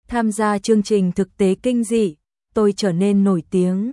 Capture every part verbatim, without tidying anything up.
tham gia chương trình thực tế kinh dị, tôi trở nên nổi tiếng.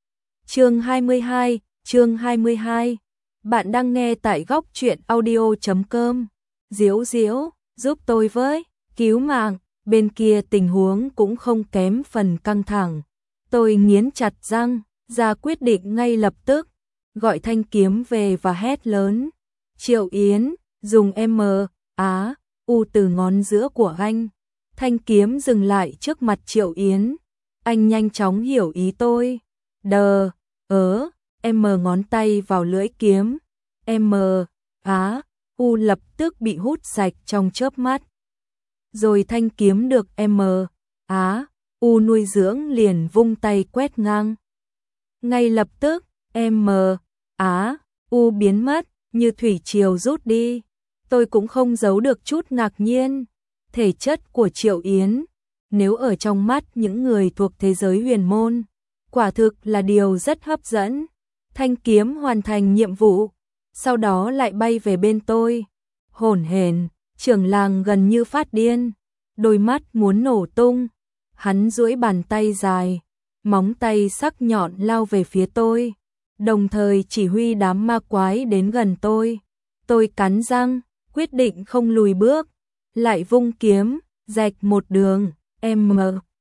Chương hai mươi hai, chương hai mươi hai. Bạn đang nghe tại góc truyện audio chấm com. Diễu Diễu, giúp tôi với, cứu mạng, bên kia tình huống cũng không kém phần căng thẳng. Tôi nghiến chặt răng, ra quyết định ngay lập tức, gọi Thanh Kiếm về và hét lớn. Triệu Yến, dùng M, Á, U từ ngón giữa của anh. Thanh Kiếm dừng lại trước mặt Triệu Yến. Anh nhanh chóng hiểu ý tôi. Đờ, ớ, M ngón tay vào lưỡi kiếm. M, Á, U lập tức bị hút sạch trong chớp mắt. Rồi Thanh Kiếm được M, Á, U nuôi dưỡng liền vung tay quét ngang. Ngay lập tức, M, Á, U biến mất, như thủy triều rút đi. Tôi cũng không giấu được chút ngạc nhiên. Thể chất của Triệu Yến, nếu ở trong mắt những người thuộc thế giới huyền môn, quả thực là điều rất hấp dẫn. Thanh Kiếm hoàn thành nhiệm vụ, sau đó lại bay về bên tôi. Hổn hển, trưởng làng gần như phát điên, đôi mắt muốn nổ tung. Hắn duỗi bàn tay dài, móng tay sắc nhọn lao về phía tôi, đồng thời chỉ huy đám ma quái đến gần tôi. Tôi cắn răng, quyết định không lùi bước, lại vung kiếm, rạch một đường, M,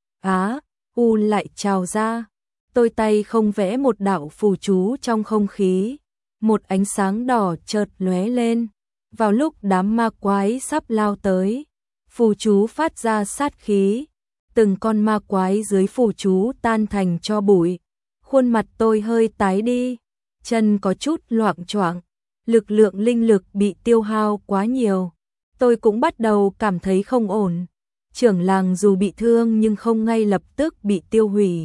Á, U lại trào ra. Tôi tay không vẽ một đạo phù chú trong không khí, một ánh sáng đỏ chợt lóe lên. Vào lúc đám ma quái sắp lao tới, phù chú phát ra sát khí, từng con ma quái dưới phù chú tan thành tro bụi. Khuôn mặt tôi hơi tái đi, chân có chút loạng choạng, lực lượng linh lực bị tiêu hao quá nhiều. Tôi cũng bắt đầu cảm thấy không ổn. Trưởng làng dù bị thương nhưng không ngay lập tức bị tiêu hủy.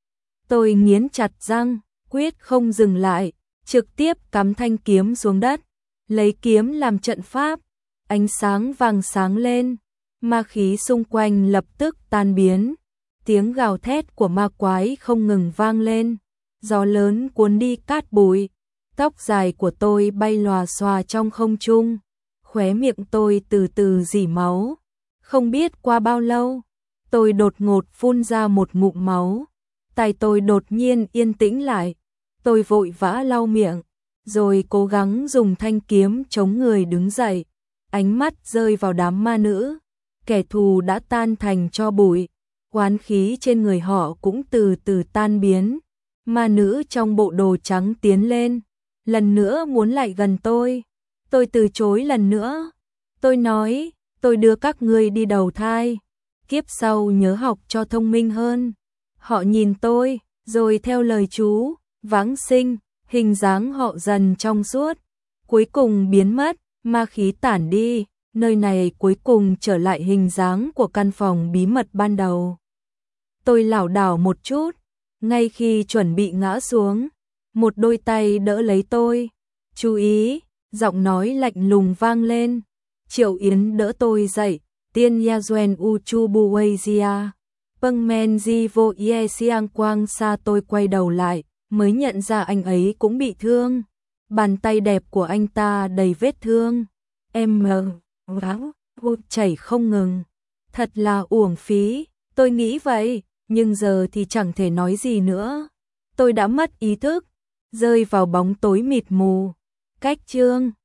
Tôi nghiến chặt răng, quyết không dừng lại, trực tiếp cắm thanh kiếm xuống đất, lấy kiếm làm trận pháp. Ánh sáng vàng sáng lên, ma khí xung quanh lập tức tan biến. Tiếng gào thét của ma quái không ngừng vang lên, gió lớn cuốn đi cát bụi. Tóc dài của tôi bay lòa xòa trong không trung, khóe miệng tôi từ từ rỉ máu. Không biết qua bao lâu, tôi đột ngột phun ra một ngụm máu. Tai tôi đột nhiên yên tĩnh lại. Tôi vội vã lau miệng, rồi cố gắng dùng thanh kiếm chống người đứng dậy. Ánh mắt rơi vào đám ma nữ. Kẻ thù đã tan thành tro bụi, oán khí trên người họ cũng từ từ tan biến. Ma nữ trong bộ đồ trắng tiến lên, lần nữa muốn lại gần tôi. Tôi từ chối lần nữa. Tôi nói, tôi đưa các ngươi đi đầu thai, kiếp sau nhớ học cho thông minh hơn. Họ nhìn tôi, rồi theo lời chú, vãng sinh, hình dáng họ dần trong suốt, cuối cùng biến mất, ma khí tản đi, nơi này cuối cùng trở lại hình dáng của căn phòng bí mật ban đầu. Tôi lảo đảo một chút, ngay khi chuẩn bị ngã xuống, một đôi tay đỡ lấy tôi. Chú ý, giọng nói lạnh lùng vang lên. Triệu Yến đỡ tôi dậy, tiên ya duen u chu bu wei jia. Pâng men di vô ye siang quang sa. Tôi quay đầu lại, mới nhận ra anh ấy cũng bị thương. Bàn tay đẹp của anh ta đầy vết thương. Em váng, chảy không ngừng. Thật là uổng phí, tôi nghĩ vậy, nhưng giờ thì chẳng thể nói gì nữa. Tôi đã mất ý thức, rơi vào bóng tối mịt mù. Cách chương